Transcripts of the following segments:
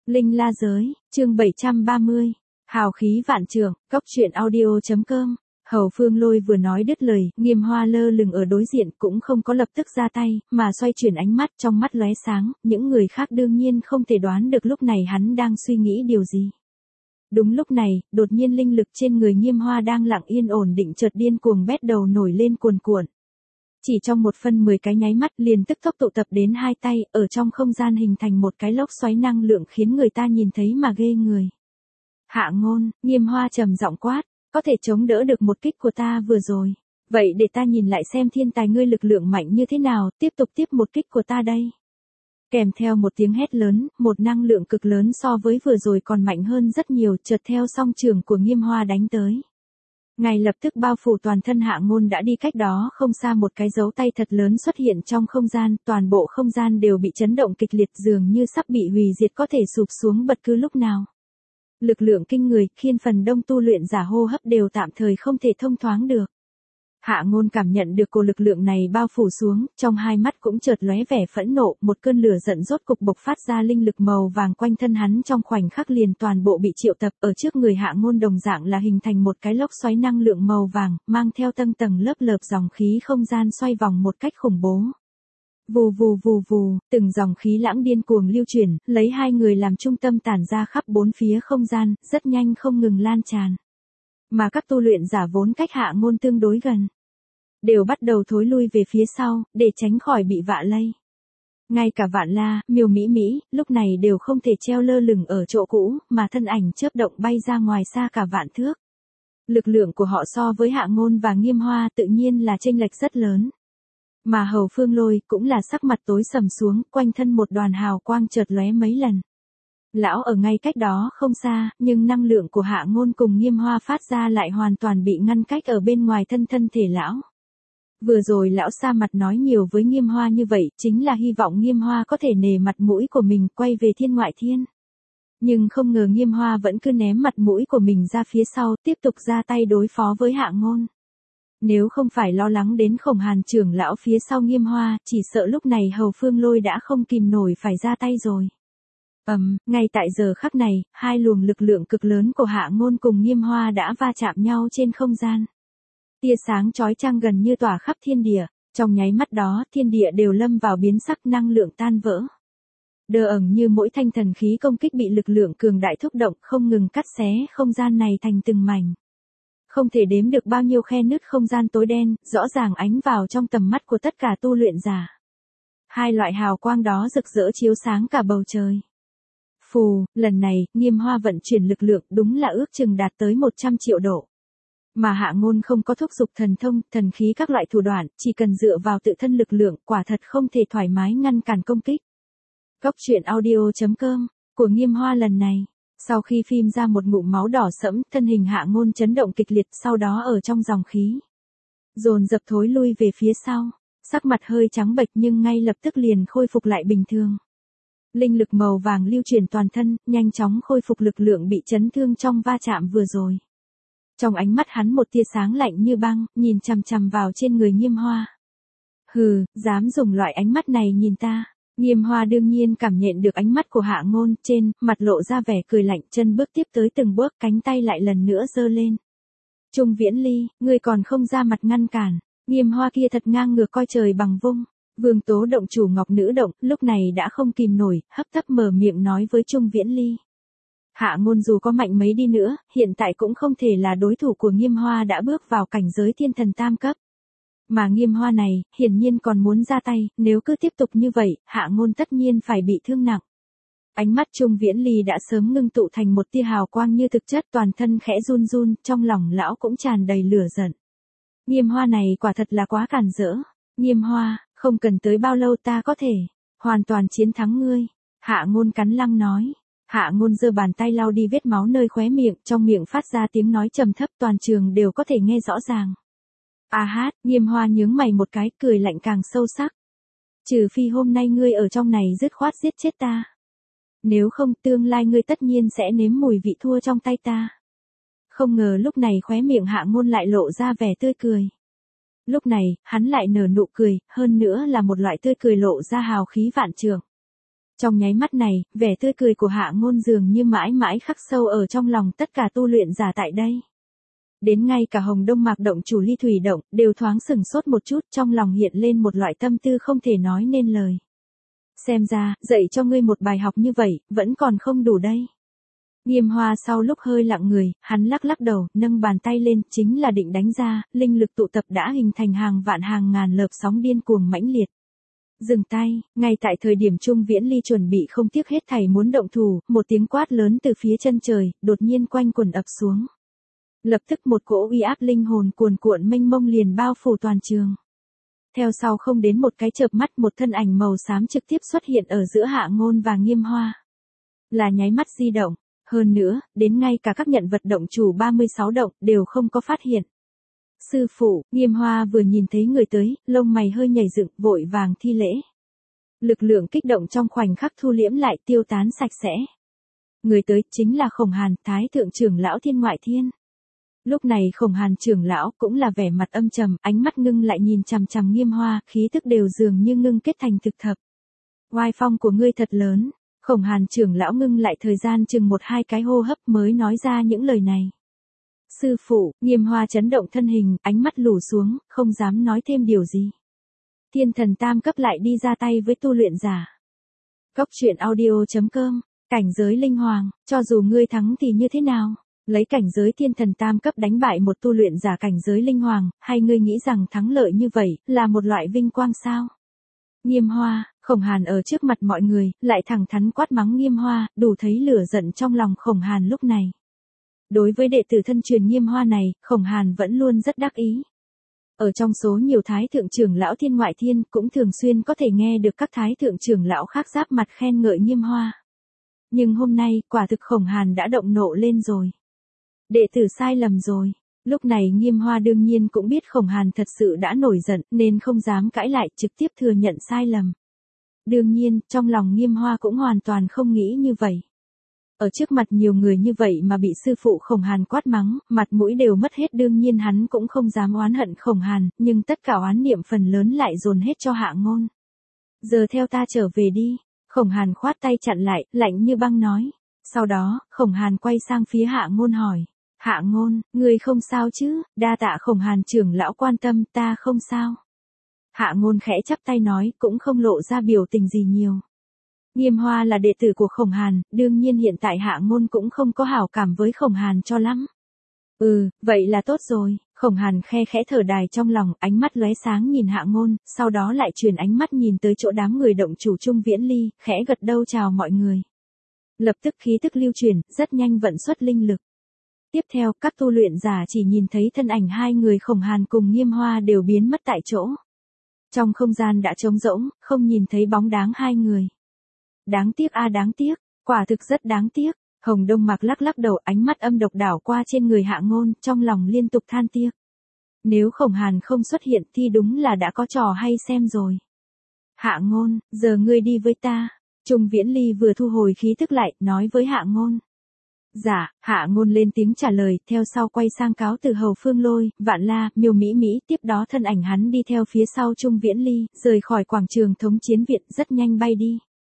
Linh La Giới, chương 730, hào khí vạn trượng, cốc truyện audio.com. Hầu Phương Lôi vừa nói đứt lời, Nghiêm Hoa lơ lửng ở đối diện cũng không có lập tức ra tay, mà xoay chuyển ánh mắt, trong mắt lóe sáng, những người khác đương nhiên không thể đoán được lúc này hắn đang suy nghĩ điều gì. Đúng lúc này, đột nhiên linh lực trên người Nghiêm Hoa đang lặng yên ổn định chợt điên cuồng bét đầu nổi lên cuồn cuộn. Chỉ trong 1/10 cái nháy mắt liền tức tốc tụ tập đến hai tay, ở trong không gian hình thành một cái lốc xoáy năng lượng khiến người ta nhìn thấy mà ghê người. Hạ Ngôn, Nghiêm Hoa trầm giọng quát, có thể chống đỡ được một kích của ta vừa rồi. Vậy để ta nhìn lại xem thiên tài ngươi lực lượng mạnh như thế nào, tiếp tục tiếp một kích của ta đây. Kèm theo một tiếng hét lớn, một năng lượng cực lớn so với vừa rồi còn mạnh hơn rất nhiều, chợt theo song trường của Nghiêm Hoa đánh tới. Ngay lập tức bao phủ toàn thân Hạ Ngôn đã đi cách đó không xa một cái dấu tay thật lớn xuất hiện trong không gian, toàn bộ không gian đều bị chấn động kịch liệt dường như sắp bị hủy diệt có thể sụp xuống bất cứ lúc nào. Lực lượng kinh người khiến phần đông tu luyện giả hô hấp đều tạm thời không thể thông thoáng được. Hạ Ngôn cảm nhận được cổ lực lượng này bao phủ xuống, trong hai mắt cũng chợt lóe vẻ phẫn nộ, một cơn lửa giận rốt cục bộc phát ra linh lực màu vàng quanh thân hắn trong khoảnh khắc liền toàn bộ bị triệu tập, ở trước người Hạ Ngôn đồng dạng là hình thành một cái lốc xoáy năng lượng màu vàng, mang theo tầng tầng lớp lớp dòng khí không gian xoay vòng một cách khủng bố. Vù vù vù vù, từng dòng khí lãng điên cuồng lưu chuyển, lấy hai người làm trung tâm tản ra khắp bốn phía không gian, rất nhanh không ngừng lan tràn. Mà các tu luyện giả vốn cách Hạ Ngôn tương đối gần, đều bắt đầu thối lui về phía sau, để tránh khỏi bị vạ lây. Ngay cả Vạn La, Miêu Mỹ Mỹ, lúc này đều không thể treo lơ lửng ở chỗ cũ, mà thân ảnh chớp động bay ra ngoài xa cả vạn thước. Lực lượng của họ so với Hạ Ngôn và Nghiêm Hoa tự nhiên là chênh lệch rất lớn. Mà Hầu Phương Lôi cũng là sắc mặt tối sầm xuống, quanh thân một đoàn hào quang chợt lóe mấy lần. Lão ở ngay cách đó không xa, nhưng năng lượng của Hạ Ngôn cùng Nghiêm Hoa phát ra lại hoàn toàn bị ngăn cách ở bên ngoài thân thể lão. Vừa rồi lão xa mặt nói nhiều với Nghiêm Hoa như vậy, chính là hy vọng Nghiêm Hoa có thể nể mặt mũi của mình quay về thiên ngoại thiên. Nhưng không ngờ Nghiêm Hoa vẫn cứ ném mặt mũi của mình ra phía sau, tiếp tục ra tay đối phó với Hạ Ngôn. Nếu không phải lo lắng đến Khổng Hàn trưởng lão phía sau Nghiêm Hoa, chỉ sợ lúc này Hầu Phương Lôi đã không kìm nổi phải ra tay rồi. Ngay tại giờ khắc này, hai luồng lực lượng cực lớn của Hạ Ngôn cùng Nghiêm Hoa đã va chạm nhau trên không gian. Tia sáng chói chang gần như tỏa khắp thiên địa, trong nháy mắt đó thiên địa đều lâm vào biến sắc, năng lượng tan vỡ. Đờ ẩn như mỗi thanh thần khí công kích bị lực lượng cường đại thúc động không ngừng cắt xé không gian này thành từng mảnh. Không thể đếm được bao nhiêu khe nứt không gian tối đen, rõ ràng ánh vào trong tầm mắt của tất cả tu luyện giả. Hai loại hào quang đó rực rỡ chiếu sáng cả bầu trời. Phù, lần này, Nghiêm Hoa vận chuyển lực lượng đúng là ước chừng đạt tới 100 triệu độ. Mà Hạ Ngôn không có thúc giục thần thông, thần khí các loại thủ đoạn, chỉ cần dựa vào tự thân lực lượng, quả thật không thể thoải mái ngăn cản công kích. Cốc truyện audio.com, của Nghiêm Hoa lần này, sau khi phun ra một ngụm máu đỏ sẫm, thân hình Hạ Ngôn chấn động kịch liệt, sau đó ở trong dòng khí dồn dập thối lui về phía sau, sắc mặt hơi trắng bệch nhưng ngay lập tức liền khôi phục lại bình thường. Linh lực màu vàng lưu chuyển toàn thân, nhanh chóng khôi phục lực lượng bị chấn thương trong va chạm vừa rồi. Trong ánh mắt hắn một tia sáng lạnh như băng, nhìn chằm chằm vào trên người Nghiêm Hoa. Hừ, dám dùng loại ánh mắt này nhìn ta. Nghiêm Hoa đương nhiên cảm nhận được ánh mắt của Hạ Ngôn, trên mặt lộ ra vẻ cười lạnh, chân bước tiếp tới từng bước, cánh tay lại lần nữa giơ lên. Trung Viễn Ly, ngươi còn không ra mặt ngăn cản. Nghiêm Hoa kia thật ngang ngược coi trời bằng vung. Vương Tố động chủ Ngọc Nữ động, lúc này đã không kìm nổi, hấp tấp mở miệng nói với Trung Viễn Ly. Hạ Ngôn dù có mạnh mấy đi nữa, hiện tại cũng không thể là đối thủ của Nghiêm Hoa đã bước vào cảnh giới thiên thần tam cấp. Mà Nghiêm Hoa này, hiển nhiên còn muốn ra tay, nếu cứ tiếp tục như vậy, Hạ Ngôn tất nhiên phải bị thương nặng. Ánh mắt Trung Viễn Ly đã sớm ngưng tụ thành một tia hào quang như thực chất, toàn thân khẽ run run, trong lòng lão cũng tràn đầy lửa giận. Nghiêm Hoa này quả thật là quá cản rỡ. Nghiêm Hoa, không cần tới bao lâu ta có thể hoàn toàn chiến thắng ngươi. Hạ Ngôn cắn răng nói. Hạ Ngôn giơ bàn tay lau đi vết máu nơi khóe miệng, trong miệng phát ra tiếng nói trầm thấp, toàn trường đều có thể nghe rõ ràng. A hát, Nghiêm Hoa nhướng mày một cái, cười lạnh càng sâu sắc. Trừ phi hôm nay ngươi ở trong này dứt khoát giết chết ta. Nếu không, tương lai ngươi tất nhiên sẽ nếm mùi vị thua trong tay ta. Không ngờ lúc này khóe miệng Hạ Ngôn lại lộ ra vẻ tươi cười. Lúc này, hắn lại nở nụ cười, hơn nữa là một loại tươi cười lộ ra hào khí vạn trượng. Trong nháy mắt này, vẻ tươi cười của Hạ Ngôn dường như mãi mãi khắc sâu ở trong lòng tất cả tu luyện giả tại đây. Đến ngay cả Hồng Đông Mạc động chủ Ly Thủy động, đều thoáng sừng sốt một chút, trong lòng hiện lên một loại tâm tư không thể nói nên lời. Xem ra, dạy cho ngươi một bài học như vậy, vẫn còn không đủ đây. Nghiêm Hoa sau lúc hơi lặng người, hắn lắc lắc đầu, nâng bàn tay lên, chính là định đánh ra, linh lực tụ tập đã hình thành hàng vạn hàng ngàn lợp sóng điên cuồng mãnh liệt. Dừng tay, ngay tại thời điểm Trung Viễn Ly chuẩn bị không tiếc hết thảy muốn động thủ, một tiếng quát lớn từ phía chân trời, đột nhiên quanh quần ập xuống. Lập tức một cỗ uy áp linh hồn cuồn cuộn mênh mông liền bao phủ toàn trường. Theo sau không đến một cái chợp mắt, một thân ảnh màu xám trực tiếp xuất hiện ở giữa Hạ Ngôn và Nghiêm Hoa. Là nháy mắt di động, hơn nữa, đến ngay cả các nhận vật động chủ 36 động đều không có phát hiện. Sư phụ, Nghiêm Hoa vừa nhìn thấy người tới, lông mày hơi nhảy dựng, vội vàng thi lễ. Lực lượng kích động trong khoảnh khắc thu liễm lại, tiêu tán sạch sẽ. Người tới chính là Khổng Hàn, Thái thượng trưởng lão Thiên Ngoại Thiên. Lúc này Khổng Hàn trưởng lão cũng là vẻ mặt âm trầm, ánh mắt ngưng lại nhìn chằm chằm Nghiêm Hoa, khí tức đều dường như ngưng kết thành thực thập. Oai phong của ngươi thật lớn. Khổng Hàn trưởng lão ngưng lại thời gian chừng 1-2 cái hô hấp mới nói ra những lời này. Sư phụ, Nghiêm Hoa chấn động thân hình, ánh mắt lù xuống, không dám nói thêm điều gì. Thiên thần tam cấp lại đi ra tay với tu luyện giả. Cốc truyện audio.com, cảnh giới linh hoàng, cho dù ngươi thắng thì như thế nào? Lấy cảnh giới thiên thần tam cấp đánh bại một tu luyện giả cảnh giới linh hoàng, hay ngươi nghĩ rằng thắng lợi như vậy, là một loại vinh quang sao? Nghiêm Hoa, Khổng Hàn ở trước mặt mọi người, lại thẳng thắn quát mắng Nghiêm Hoa, đủ thấy lửa giận trong lòng Khổng Hàn lúc này. Đối với đệ tử thân truyền Nghiêm Hoa này, Khổng Hàn vẫn luôn rất đắc ý. Ở trong số nhiều thái thượng trưởng lão Thiên Ngoại Thiên, cũng thường xuyên có thể nghe được các thái thượng trưởng lão khác giáp mặt khen ngợi Nghiêm Hoa. Nhưng hôm nay, quả thực Khổng Hàn đã động nộ lên rồi. Đệ tử sai lầm rồi. Lúc này Nghiêm Hoa đương nhiên cũng biết Khổng Hàn thật sự đã nổi giận, nên không dám cãi lại, trực tiếp thừa nhận sai lầm. Đương nhiên, trong lòng Nghiêm Hoa cũng hoàn toàn không nghĩ như vậy. Ở trước mặt nhiều người như vậy mà bị sư phụ Khổng Hàn quát mắng, mặt mũi đều mất hết, đương nhiên hắn cũng không dám oán hận Khổng Hàn, nhưng tất cả oán niệm phần lớn lại dồn hết cho Hạ Ngôn. Giờ theo ta trở về đi. Khổng Hàn khoát tay chặn lại, lạnh như băng nói. Sau đó, Khổng Hàn quay sang phía Hạ Ngôn hỏi. Hạ Ngôn, ngươi không sao chứ? Đa tạ Khổng Hàn trưởng lão quan tâm, ta không sao. Hạ Ngôn khẽ chắp tay nói, cũng không lộ ra biểu tình gì nhiều. Nghiêm Hoa là đệ tử của Khổng Hàn, đương nhiên hiện tại Hạ Ngôn cũng không có hảo cảm với Khổng Hàn cho lắm. Vậy là tốt rồi. Khổng Hàn khe khẽ thở dài trong lòng, ánh mắt lóe sáng nhìn Hạ Ngôn, sau đó lại chuyển ánh mắt nhìn tới chỗ đám người động chủ Trung Viễn Ly, khẽ gật đầu chào mọi người. Lập tức khí tức lưu chuyển, rất nhanh vận xuất linh lực. Tiếp theo, các tu luyện giả chỉ nhìn thấy thân ảnh hai người Khổng Hàn cùng Nghiêm Hoa đều biến mất tại chỗ. Trong không gian đã trống rỗng, không nhìn thấy bóng dáng hai người. Đáng tiếc đáng tiếc, quả thực rất đáng tiếc. Hồng Đông Mạc lắc lắc đầu, ánh mắt âm độc đảo qua trên người Hạ Ngôn, trong lòng liên tục than tiếc. Nếu Khổng Hàn không xuất hiện thì đúng là đã có trò hay xem rồi. Hạ Ngôn, giờ ngươi đi với ta. Trung Viễn Ly vừa thu hồi khí tức lại, nói với Hạ Ngôn. Dạ, Hạ Ngôn lên tiếng trả lời, theo sau quay sang cáo từ Hầu Phương Lôi, Vạn La, Miêu Mỹ Mỹ, tiếp đó thân ảnh hắn đi theo phía sau Trung Viễn Ly, rời khỏi quảng trường thống chiến viện, rất nhanh bay đi.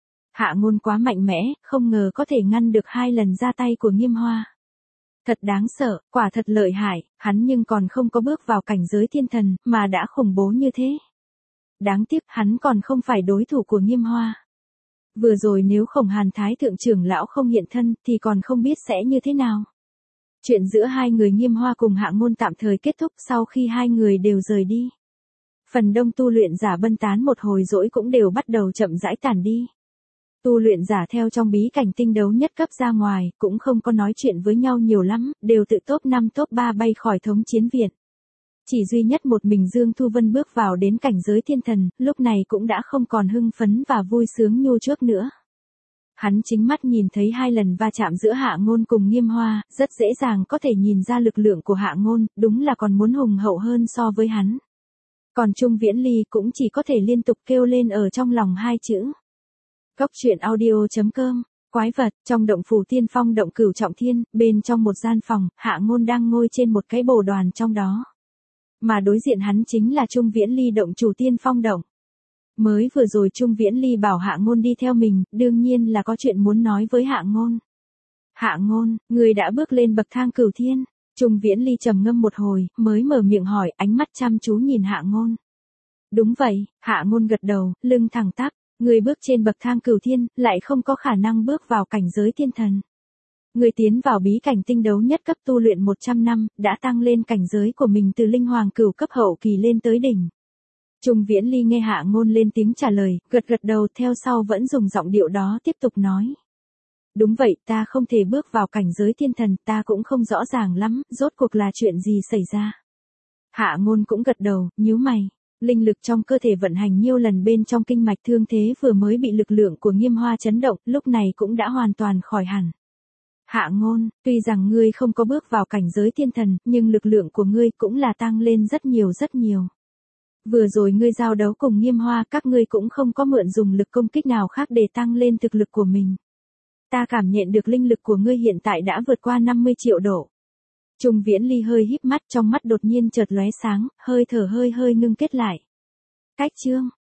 Hạ Ngôn quá mạnh mẽ, không ngờ có thể ngăn được 2 lần ra tay của Nghiêm Hoa. Thật đáng sợ, quả thật lợi hại, hắn nhưng còn không có bước vào cảnh giới thiên thần, mà đã khủng bố như thế. Đáng tiếc, hắn còn không phải đối thủ của Nghiêm Hoa. Vừa rồi nếu Khổng Hàn Thái thượng trưởng lão không hiện thân, thì còn không biết sẽ như thế nào. Chuyện giữa hai người Nghiêm Hoa cùng Hạ Ngôn tạm thời kết thúc sau khi hai người đều rời đi. Phần đông tu luyện giả bân tán một hồi rỗi cũng đều bắt đầu chậm rãi tản đi. Tu luyện giả theo trong bí cảnh tinh đấu nhất cấp ra ngoài, cũng không có nói chuyện với nhau nhiều lắm, đều tự top 5 top 3 bay khỏi thống chiến viện. Chỉ duy nhất một mình Dương Thu Vân bước vào đến cảnh giới thiên thần, lúc này cũng đã không còn hưng phấn và vui sướng như trước nữa. Hắn chính mắt nhìn thấy 2 lần va chạm giữa Hạ Ngôn cùng Nghiêm Hoa, rất dễ dàng có thể nhìn ra lực lượng của Hạ Ngôn, đúng là còn muốn hùng hậu hơn so với hắn. Còn Trung Viễn Ly cũng chỉ có thể liên tục kêu lên ở trong lòng 2 chữ. Cốc truyện audio.com, quái vật, trong động phủ Tiên Phong động Cửu Trọng Thiên, bên trong một gian phòng, Hạ Ngôn đang ngồi trên một cái bồ đoàn trong đó. Mà đối diện hắn chính là Trung Viễn Ly động chủ Tiên Phong động. Mới vừa rồi Trung Viễn Ly bảo Hạ Ngôn đi theo mình, đương nhiên là có chuyện muốn nói với Hạ Ngôn. Hạ Ngôn, người đã bước lên bậc thang cửu thiên. Trung Viễn Ly trầm ngâm một hồi, mới mở miệng hỏi, ánh mắt chăm chú nhìn Hạ Ngôn. Đúng vậy, Hạ Ngôn gật đầu, lưng thẳng tắp. Người bước trên bậc thang cửu thiên, lại không có khả năng bước vào cảnh giới thiên thần. Người tiến vào bí cảnh tinh đấu nhất cấp tu luyện 100 năm, đã tăng lên cảnh giới của mình từ linh hoàng cửu cấp hậu kỳ lên tới đỉnh. Trung Viễn Ly nghe Hạ Ngôn lên tiếng trả lời, gật gật đầu, theo sau vẫn dùng giọng điệu đó tiếp tục nói. Đúng vậy, ta không thể bước vào cảnh giới thiên thần, ta cũng không rõ ràng lắm, rốt cuộc là chuyện gì xảy ra. Hạ Ngôn cũng gật đầu, nhíu mày. Linh lực trong cơ thể vận hành nhiều lần bên trong kinh mạch, thương thế vừa mới bị lực lượng của Nghiêm Hoa chấn động, lúc này cũng đã hoàn toàn khỏi hẳn. Hạ Ngôn, tuy rằng ngươi không có bước vào cảnh giới thiên thần, nhưng lực lượng của ngươi cũng là tăng lên rất nhiều rất nhiều. Vừa rồi ngươi giao đấu cùng Nghiêm Hoa, các ngươi cũng không có mượn dùng lực công kích nào khác để tăng lên thực lực của mình. Ta cảm nhận được linh lực của ngươi hiện tại đã vượt qua 50 triệu độ. Trung Viễn Ly hơi híp mắt, trong mắt đột nhiên chợt lóe sáng, hơi thở hơi ngưng kết lại. Cách chương